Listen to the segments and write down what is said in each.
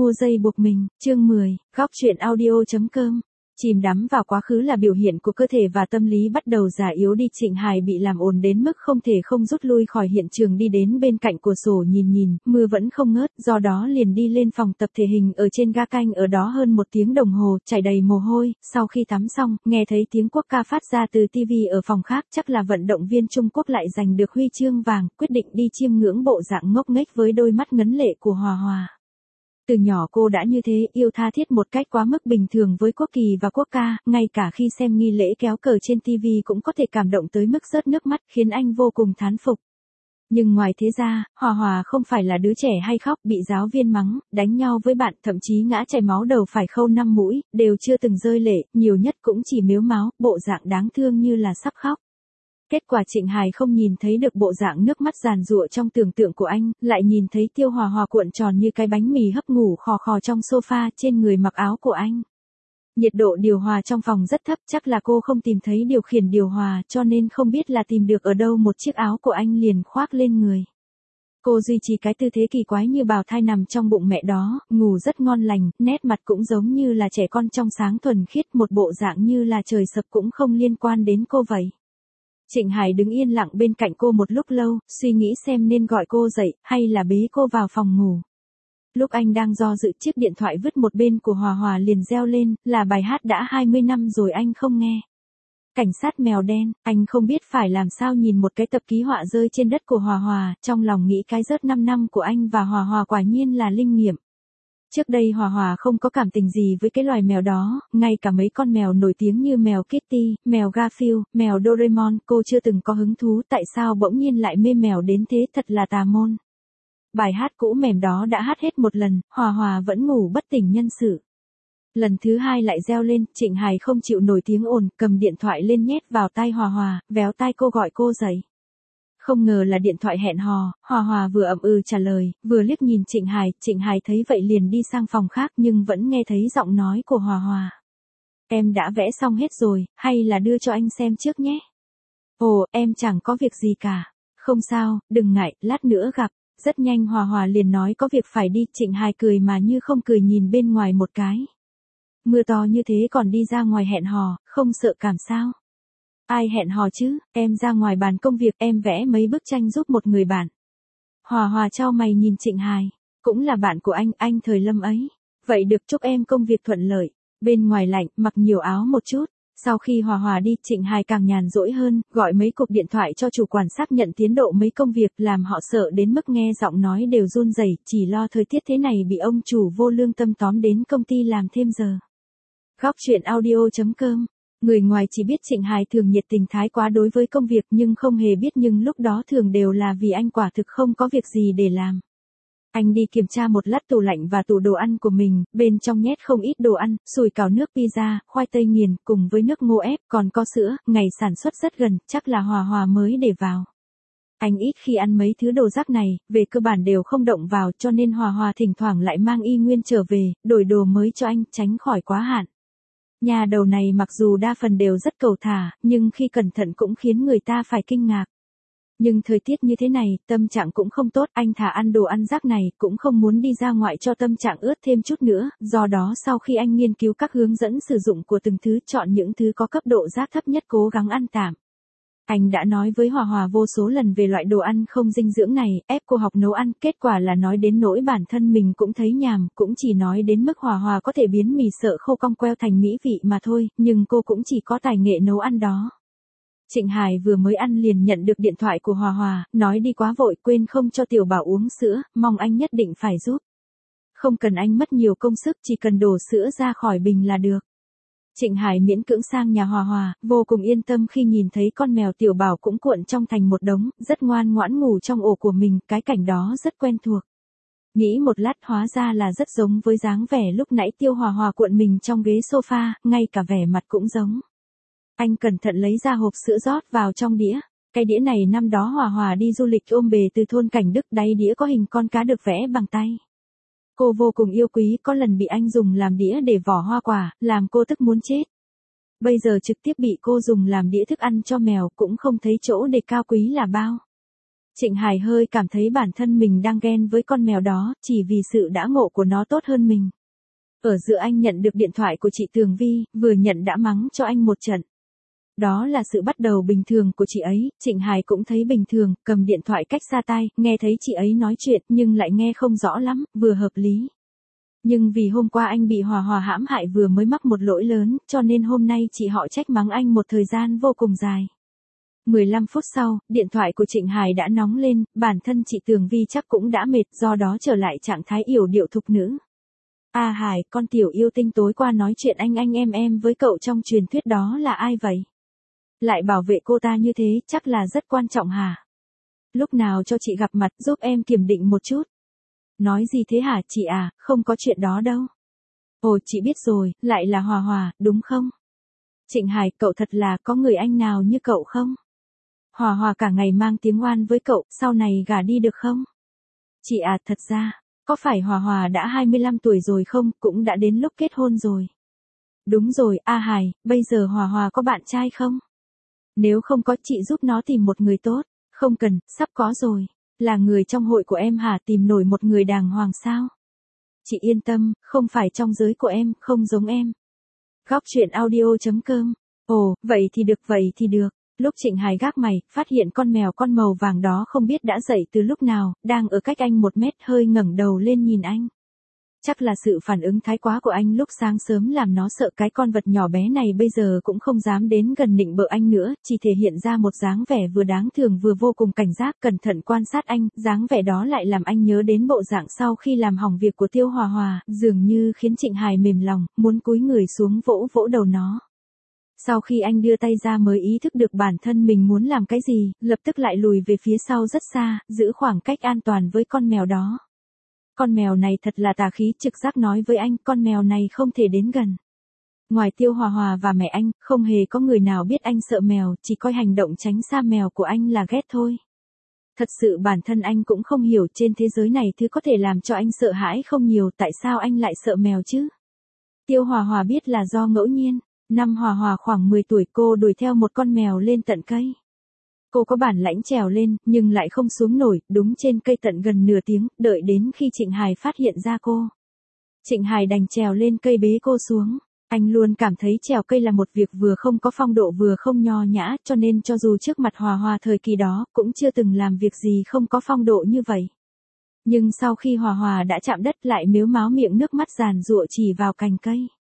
Mua dây buộc mình, chương 10, góc truyện audio.com. Chìm đắm vào quá khứ là biểu hiện của cơ thể và tâm lý bắt đầu già yếu đi. Trịnh Hải bị làm ồn đến mức không thể không rút lui khỏi hiện trường, đi đến bên cạnh cửa sổ nhìn, mưa vẫn không ngớt, do đó liền đi lên phòng tập thể hình ở trên ga canh ở đó hơn 1 tiếng đồng hồ, chảy đầy mồ hôi. Sau khi tắm xong, nghe thấy tiếng quốc ca phát ra từ TV ở phòng khác, chắc là vận động viên Trung Quốc lại giành được huy chương vàng, quyết định đi chiêm ngưỡng bộ dạng ngốc nghếch với đôi mắt ngấn lệ của Hòa Hòa. Từ nhỏ cô đã như thế, yêu tha thiết một cách quá mức bình thường với quốc kỳ và quốc ca, ngay cả khi xem nghi lễ kéo cờ trên TV cũng có thể cảm động tới mức rớt nước mắt, khiến anh vô cùng thán phục. Nhưng ngoài thế ra, Hòa Hòa không phải là đứa trẻ hay khóc, bị giáo viên mắng, đánh nhau với bạn, thậm chí ngã chảy máu đầu phải khâu 5 mũi, đều chưa từng rơi lệ, nhiều nhất cũng chỉ mếu máo, bộ dạng đáng thương như là sắp khóc. Kết quả Trịnh Hải không nhìn thấy được bộ dạng nước mắt giàn giụa trong tưởng tượng của anh, lại nhìn thấy Tiêu Hòa Hòa cuộn tròn như cái bánh mì hấp ngủ khò khò trong sofa, trên người mặc áo của anh. Nhiệt độ điều hòa trong phòng rất thấp, chắc là cô không tìm thấy điều khiển điều hòa, cho nên không biết là tìm được ở đâu một chiếc áo của anh liền khoác lên người. Cô duy trì cái tư thế kỳ quái như bào thai nằm trong bụng mẹ đó, ngủ rất ngon lành, nét mặt cũng giống như là trẻ con trong sáng thuần khiết, một bộ dạng như là trời sập cũng không liên quan đến cô vậy. Trịnh Hải đứng yên lặng bên cạnh cô một lúc lâu, suy nghĩ xem nên gọi cô dậy, hay là bế cô vào phòng ngủ. Lúc anh đang do dự, chiếc điện thoại vứt một bên của Hòa Hòa liền reo lên, là bài hát đã 20 năm rồi anh không nghe. Cảnh sát mèo đen, anh không biết phải làm sao nhìn một cái tập ký họa rơi trên đất của Hòa Hòa, trong lòng nghĩ cái rớt 5 năm của anh và Hòa Hòa quả nhiên là linh nghiệm. Trước đây Hòa Hòa không có cảm tình gì với cái loài mèo đó, ngay cả mấy con mèo nổi tiếng như mèo Kitty, mèo Garfield, mèo Doraemon, cô chưa từng có hứng thú, tại sao bỗng nhiên lại mê mèo đến thế, thật là tà môn. Bài hát cũ mềm đó đã hát hết một lần, Hòa Hòa vẫn ngủ bất tỉnh nhân sự. Lần thứ hai lại reo lên, Trịnh Hải không chịu nổi tiếng ồn, cầm điện thoại lên nhét vào tai Hòa Hòa, véo tai cô gọi cô dậy. Không ngờ là điện thoại hẹn hò, Hòa Hòa vừa ậm ừ trả lời, vừa liếc nhìn Trịnh Hải thấy vậy liền đi sang phòng khác nhưng vẫn nghe thấy giọng nói của Hòa Hòa. Em đã vẽ xong hết rồi, hay là đưa cho anh xem trước nhé? Ồ, em chẳng có việc gì cả. Không sao, đừng ngại, lát nữa gặp. Rất nhanh Hòa Hòa liền nói có việc phải đi, Trịnh Hải cười mà như không cười nhìn bên ngoài một cái. Mưa to như thế còn đi ra ngoài hẹn hò, không sợ cảm sao? Ai hẹn hò chứ, em ra ngoài bàn công việc, em vẽ mấy bức tranh giúp một người bạn. Hòa Hòa chau mày nhìn Trịnh Hải, cũng là bạn của anh thời Lâm ấy. Vậy được, chúc em công việc thuận lợi. Bên ngoài lạnh, mặc nhiều áo một chút. Sau khi Hòa Hòa đi, Trịnh Hải càng nhàn rỗi hơn, gọi mấy cuộc điện thoại cho chủ quản xác nhận tiến độ mấy công việc, làm họ sợ đến mức nghe giọng nói đều run rẩy, chỉ lo thời tiết thế này bị ông chủ vô lương tâm tóm đến công ty làm thêm giờ. Góc truyện audio.com. Người ngoài chỉ biết Trịnh Hải thường nhiệt tình thái quá đối với công việc nhưng không hề biết nhưng lúc đó thường đều là vì anh quả thực không có việc gì để làm. Anh đi kiểm tra một lát tủ lạnh và tủ đồ ăn của mình, bên trong nhét không ít đồ ăn, sủi cảo nước pizza, khoai tây nghiền, cùng với nước ngô ép, còn có sữa, ngày sản xuất rất gần, chắc là Hòa Hòa mới để vào. Anh ít khi ăn mấy thứ đồ rác này, về cơ bản đều không động vào cho nên Hòa Hòa thỉnh thoảng lại mang y nguyên trở về, đổi đồ mới cho anh, tránh khỏi quá hạn. Nhà đầu này mặc dù đa phần đều rất cầu thả, nhưng khi cẩn thận cũng khiến người ta phải kinh ngạc. Nhưng thời tiết như thế này, tâm trạng cũng không tốt, anh thả ăn đồ ăn rác này, cũng không muốn đi ra ngoài cho tâm trạng ướt thêm chút nữa, do đó sau khi anh nghiên cứu các hướng dẫn sử dụng của từng thứ, chọn những thứ có cấp độ rác thấp nhất cố gắng ăn tạm. Anh đã nói với Hòa Hòa vô số lần về loại đồ ăn không dinh dưỡng này, ép cô học nấu ăn, kết quả là nói đến nỗi bản thân mình cũng thấy nhàm, cũng chỉ nói đến mức Hòa Hòa có thể biến mì sợ khô cong queo thành mỹ vị mà thôi, nhưng cô cũng chỉ có tài nghệ nấu ăn đó. Trịnh Hải vừa mới ăn liền nhận được điện thoại của Hòa Hòa, nói đi quá vội quên không cho tiểu bảo uống sữa, mong anh nhất định phải giúp. Không cần anh mất nhiều công sức, chỉ cần đổ sữa ra khỏi bình là được. Trịnh Hải miễn cưỡng sang nhà Hòa Hòa, vô cùng yên tâm khi nhìn thấy con mèo tiểu bảo cũng cuộn trong thành một đống, rất ngoan ngoãn ngủ trong ổ của mình, cái cảnh đó rất quen thuộc. Nghĩ một lát hóa ra là rất giống với dáng vẻ lúc nãy Tiêu Hòa Hòa cuộn mình trong ghế sofa, ngay cả vẻ mặt cũng giống. Anh cẩn thận lấy ra hộp sữa rót vào trong đĩa. Cái đĩa này năm đó Hòa Hòa đi du lịch ôm bề từ thôn Cảnh Đức, đáy đĩa có hình con cá được vẽ bằng tay. Cô vô cùng yêu quý, có lần bị anh dùng làm đĩa để vỏ hoa quả, làm cô tức muốn chết. Bây giờ trực tiếp bị cô dùng làm đĩa thức ăn cho mèo, cũng không thấy chỗ để cao quý là bao. Trịnh Hải hơi cảm thấy bản thân mình đang ghen với con mèo đó, chỉ vì sự đã ngộ của nó tốt hơn mình. Ở giữa anh nhận được điện thoại của chị Tường Vi, vừa nhận đã mắng cho anh một trận. Đó là sự bắt đầu bình thường của chị ấy, Trịnh Hải cũng thấy bình thường, cầm điện thoại cách xa tai, nghe thấy chị ấy nói chuyện nhưng lại nghe không rõ lắm, vừa hợp lý. Nhưng vì hôm qua anh bị Hòa Hòa hãm hại vừa mới mắc một lỗi lớn, cho nên hôm nay chị họ trách mắng anh một thời gian vô cùng dài. 15 phút sau, điện thoại của Trịnh Hải đã nóng lên, bản thân chị Tường Vi chắc cũng đã mệt, do đó trở lại trạng thái yểu điệu thục nữ. À Hải, con tiểu yêu tinh tối qua nói chuyện anh em với cậu trong truyền thuyết đó là ai vậy? Lại bảo vệ cô ta như thế, chắc là rất quan trọng hả? Lúc nào cho chị gặp mặt giúp em kiểm định một chút. Nói gì thế hả chị à, không có chuyện đó đâu. Ồ chị biết rồi, lại là Hòa Hòa, đúng không? Trịnh Hải, cậu thật là có người anh nào như cậu không? Hòa Hòa cả ngày mang tiếng oan với cậu, sau này gả đi được không? Chị à, thật ra, có phải Hòa Hòa đã 25 tuổi rồi không, cũng đã đến lúc kết hôn rồi. Đúng rồi, A Hải, bây giờ Hòa Hòa có bạn trai không? Nếu không có chị giúp nó tìm một người tốt. Không cần, sắp có rồi. Là người trong hội của em hả, tìm nổi một người đàng hoàng sao? Chị yên tâm, không phải trong giới của em, không giống em. Góc chuyện audio.com. Ồ, vậy thì được. Lúc Trịnh Hải gác mày, phát hiện con mèo con màu vàng đó không biết đã dậy từ lúc nào, đang ở cách anh 1 mét hơi ngẩng đầu lên nhìn anh. Chắc là sự phản ứng thái quá của anh lúc sáng sớm làm nó sợ cái con vật nhỏ bé này bây giờ cũng không dám đến gần nịnh bợ anh nữa, chỉ thể hiện ra một dáng vẻ vừa đáng thương vừa vô cùng cảnh giác cẩn thận quan sát anh, dáng vẻ đó lại làm anh nhớ đến bộ dạng sau khi làm hỏng việc của Tiêu Hòa Hòa, dường như khiến Trịnh Hải mềm lòng, muốn cúi người xuống vỗ vỗ đầu nó. Sau khi anh đưa tay ra mới ý thức được bản thân mình muốn làm cái gì, lập tức lại lùi về phía sau rất xa, giữ khoảng cách an toàn với con mèo đó. Con mèo này thật là tà khí, trực giác nói với anh, con mèo này không thể đến gần. Ngoài Tiêu Hòa Hòa và mẹ anh, không hề có người nào biết anh sợ mèo, chỉ coi hành động tránh xa mèo của anh là ghét thôi. Thật sự bản thân anh cũng không hiểu trên thế giới này thứ có thể làm cho anh sợ hãi không nhiều, tại sao anh lại sợ mèo chứ? Tiêu Hòa Hòa biết là do ngẫu nhiên. Năm Hòa Hòa khoảng 10 tuổi cô đuổi theo một con mèo lên tận cây. Cô có bản lãnh trèo lên, nhưng lại không xuống nổi, đúng trên cây tận gần nửa tiếng, đợi đến khi Trịnh Hải phát hiện ra cô. Trịnh Hải đành trèo lên cây bế cô xuống. Anh luôn cảm thấy trèo cây là một việc vừa không có phong độ vừa không nho nhã, cho nên cho dù trước mặt Hòa Hòa thời kỳ đó, cũng chưa từng làm việc gì không có phong độ như vậy. Nhưng sau khi Hòa Hòa đã chạm đất lại mếu máo miệng nước mắt giàn giụa chỉ vào cành cây.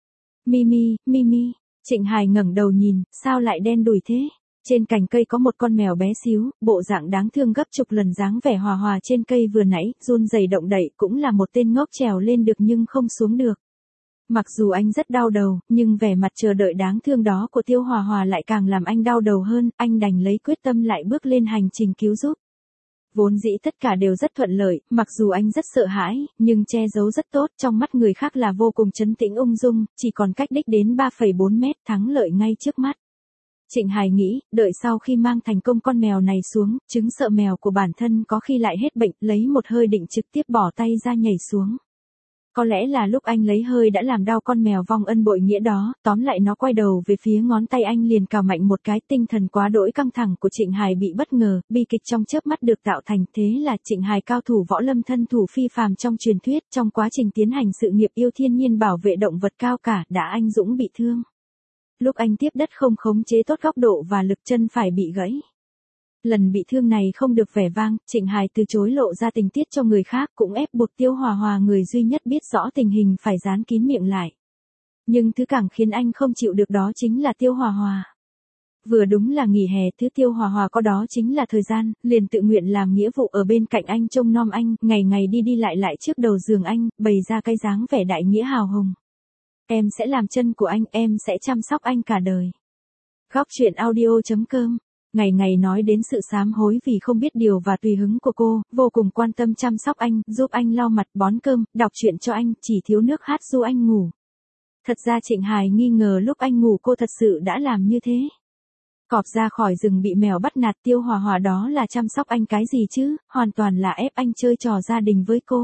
Mimi, Mimi. Trịnh Hải ngẩng đầu nhìn, sao lại đen đủi thế? Trên cành cây có một con mèo bé xíu, bộ dạng đáng thương gấp chục lần dáng vẻ Hòa Hòa trên cây vừa nãy, run rẩy động đậy, cũng là một tên ngốc trèo lên được nhưng không xuống được. Mặc dù anh rất đau đầu, nhưng vẻ mặt chờ đợi đáng thương đó của Tiêu Hòa Hòa lại càng làm anh đau đầu hơn, anh đành lấy quyết tâm lại bước lên hành trình cứu giúp. Vốn dĩ tất cả đều rất thuận lợi, mặc dù anh rất sợ hãi, nhưng che giấu rất tốt, trong mắt người khác là vô cùng trấn tĩnh ung dung, chỉ còn cách đích đến 3,4 mét, thắng lợi ngay trước mắt. Trịnh Hải nghĩ, đợi sau khi mang thành công con mèo này xuống, chứng sợ mèo của bản thân có khi lại hết bệnh, lấy một hơi định trực tiếp bỏ tay ra nhảy xuống. Có lẽ là lúc anh lấy hơi đã làm đau con mèo vong ân bội nghĩa đó, tóm lại nó quay đầu về phía ngón tay anh liền cào mạnh một cái, tinh thần quá đỗi căng thẳng của Trịnh Hải bị bất ngờ, bi kịch trong chớp mắt được tạo thành, thế là Trịnh Hải cao thủ võ lâm thân thủ phi phàm trong truyền thuyết, trong quá trình tiến hành sự nghiệp yêu thiên nhiên bảo vệ động vật cao cả, đã anh dũng bị thương. Lúc anh tiếp đất không khống chế tốt góc độ và lực chân phải bị gãy. Lần bị thương này không được vẻ vang, Trịnh Hải từ chối lộ ra tình tiết cho người khác, cũng ép buộc Tiêu Hòa Hòa người duy nhất biết rõ tình hình phải dán kín miệng lại. Nhưng thứ càng khiến anh không chịu được đó chính là Tiêu Hòa Hòa. Vừa đúng là nghỉ hè, thứ Tiêu Hòa Hòa có đó chính là thời gian, liền tự nguyện làm nghĩa vụ ở bên cạnh anh trông nom anh, ngày ngày đi đi lại trước đầu giường anh, bày ra cái dáng vẻ đại nghĩa hào hùng. Em sẽ làm chân của anh, em sẽ chăm sóc anh cả đời. Góc chuyện audio.com. Ngày ngày nói đến sự sám hối vì không biết điều và tùy hứng của cô, vô cùng quan tâm chăm sóc anh, giúp anh lau mặt bón cơm, đọc truyện cho anh, chỉ thiếu nước hát ru anh ngủ. Thật ra Trịnh Hải nghi ngờ lúc anh ngủ cô thật sự đã làm như thế. Cọp ra khỏi rừng bị mèo bắt nạt, Tiêu Hòa Hòa đó là chăm sóc anh cái gì chứ, hoàn toàn là ép anh chơi trò gia đình với cô.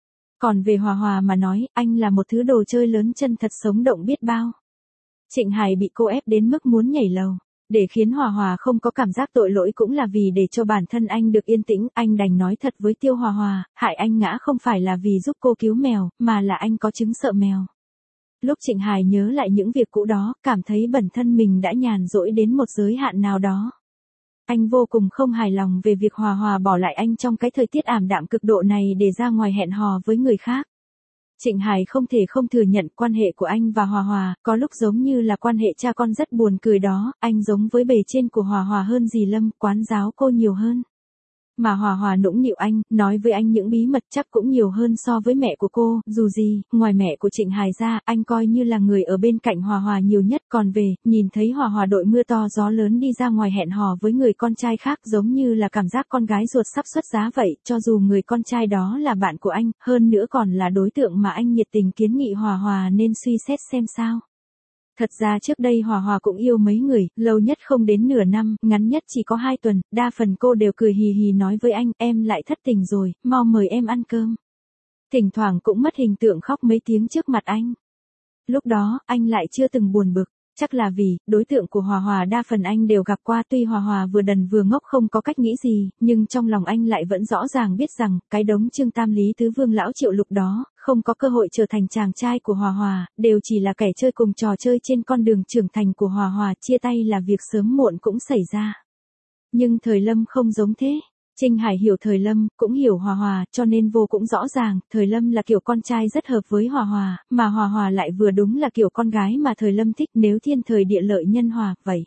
Còn về Hòa Hòa mà nói, anh là một thứ đồ chơi lớn chân thật sống động biết bao. Trịnh Hải bị cô ép đến mức muốn nhảy lầu. Để khiến Hòa Hòa không có cảm giác tội lỗi cũng là vì để cho bản thân anh được yên tĩnh, anh đành nói thật với Tiêu Hòa Hòa, hại anh ngã không phải là vì giúp cô cứu mèo, mà là anh có chứng sợ mèo. Lúc Trịnh Hải nhớ lại những việc cũ đó, cảm thấy bản thân mình đã nhàn rỗi đến một giới hạn nào đó. Anh vô cùng không hài lòng về việc Hòa Hòa bỏ lại anh trong cái thời tiết ảm đạm cực độ này để ra ngoài hẹn hò với người khác. Trịnh Hải không thể không thừa nhận quan hệ của anh và Hòa Hòa, có lúc giống như là quan hệ cha con rất buồn cười đó, anh giống với bề trên của Hòa Hòa hơn dì Lâm, quán giáo cô nhiều hơn. Mà Hòa Hòa nũng nịu anh, nói với anh những bí mật chắc cũng nhiều hơn so với mẹ của cô, dù gì, ngoài mẹ của Trịnh Hải ra, anh coi như là người ở bên cạnh Hòa Hòa nhiều nhất, còn về, nhìn thấy Hòa Hòa đội mưa to gió lớn đi ra ngoài hẹn hò với người con trai khác giống như là cảm giác con gái ruột sắp xuất giá vậy, cho dù người con trai đó là bạn của anh, hơn nữa còn là đối tượng mà anh nhiệt tình kiến nghị Hòa Hòa nên suy xét xem sao. Thật ra trước đây Hòa Hòa cũng yêu mấy người, lâu nhất không đến nửa năm, ngắn nhất chỉ có 2 tuần, đa phần cô đều cười hì hì nói với anh, em lại thất tình rồi, mau mời em ăn cơm. Thỉnh thoảng cũng mất hình tượng khóc mấy tiếng trước mặt anh. Lúc đó, anh lại chưa từng buồn bực, chắc là vì, đối tượng của Hòa Hòa đa phần anh đều gặp qua, tuy Hòa Hòa vừa đần vừa ngốc không có cách nghĩ gì, nhưng trong lòng anh lại vẫn rõ ràng biết rằng, cái đống Trương Tam Lý Tứ Vương Lão Triệu Lục đó, không có cơ hội trở thành chàng trai của Hòa Hòa, đều chỉ là kẻ chơi cùng trò chơi trên con đường trưởng thành của Hòa Hòa, chia tay là việc sớm muộn cũng xảy ra. Nhưng Thời Lâm không giống thế. Trinh Hải hiểu Thời Lâm, cũng hiểu Hòa Hòa, cho nên vô cũng rõ ràng, Thời Lâm là kiểu con trai rất hợp với Hòa Hòa, mà Hòa Hòa lại vừa đúng là kiểu con gái mà Thời Lâm thích, nếu thiên thời địa lợi nhân hòa, vậy.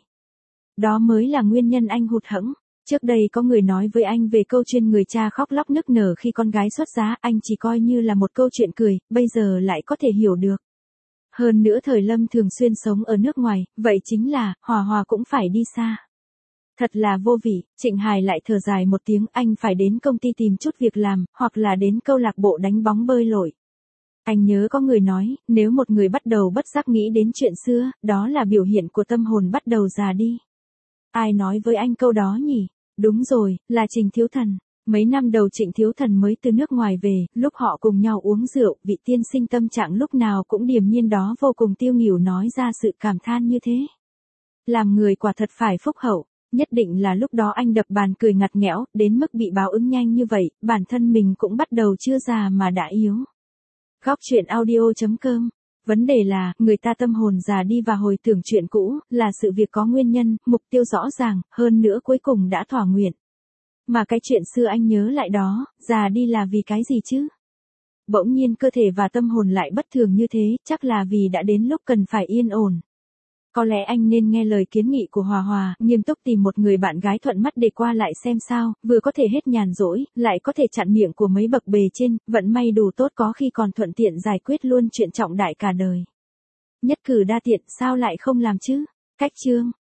Đó mới là nguyên nhân anh hụt hẫng. Trước đây có người nói với anh về câu chuyện người cha khóc lóc nức nở khi con gái xuất giá, anh chỉ coi như là một câu chuyện cười, bây giờ lại có thể hiểu được. Hơn nữa Thời Lâm thường xuyên sống ở nước ngoài, vậy chính là, Hòa Hòa cũng phải đi xa. Thật là vô vị, Trịnh Hải lại thở dài một tiếng, anh phải đến công ty tìm chút việc làm, hoặc là đến câu lạc bộ đánh bóng bơi lội. Anh nhớ có người nói, nếu một người bắt đầu bất giác nghĩ đến chuyện xưa, đó là biểu hiện của tâm hồn bắt đầu già đi. Ai nói với anh câu đó nhỉ? Đúng rồi, là Trình Thiếu Thần. Mấy năm đầu Trịnh Thiếu Thần mới từ nước ngoài về, lúc họ cùng nhau uống rượu, vị tiên sinh tâm trạng lúc nào cũng điềm nhiên đó vô cùng tiêu nghỉu nói ra sự cảm than như thế. Làm người quả thật phải phúc hậu. Nhất định là lúc đó anh đập bàn cười ngặt nghẽo, đến mức bị báo ứng nhanh như vậy, bản thân mình cũng bắt đầu chưa già mà đã yếu. Góc truyện audio.com. Vấn đề là, người ta tâm hồn già đi và hồi tưởng chuyện cũ, là sự việc có nguyên nhân, mục tiêu rõ ràng, hơn nữa cuối cùng đã thỏa nguyện. Mà cái chuyện xưa anh nhớ lại đó, già đi là vì cái gì chứ? Bỗng nhiên cơ thể và tâm hồn lại bất thường như thế, chắc là vì đã đến lúc cần phải yên ổn. Có lẽ anh nên nghe lời kiến nghị của Hòa Hòa, nghiêm túc tìm một người bạn gái thuận mắt để qua lại xem sao, vừa có thể hết nhàn rỗi, lại có thể chặn miệng của mấy bậc bề trên, vận may đủ tốt có khi còn thuận tiện giải quyết luôn chuyện trọng đại cả đời. Nhất cử đa tiện, sao lại không làm chứ? Cách chương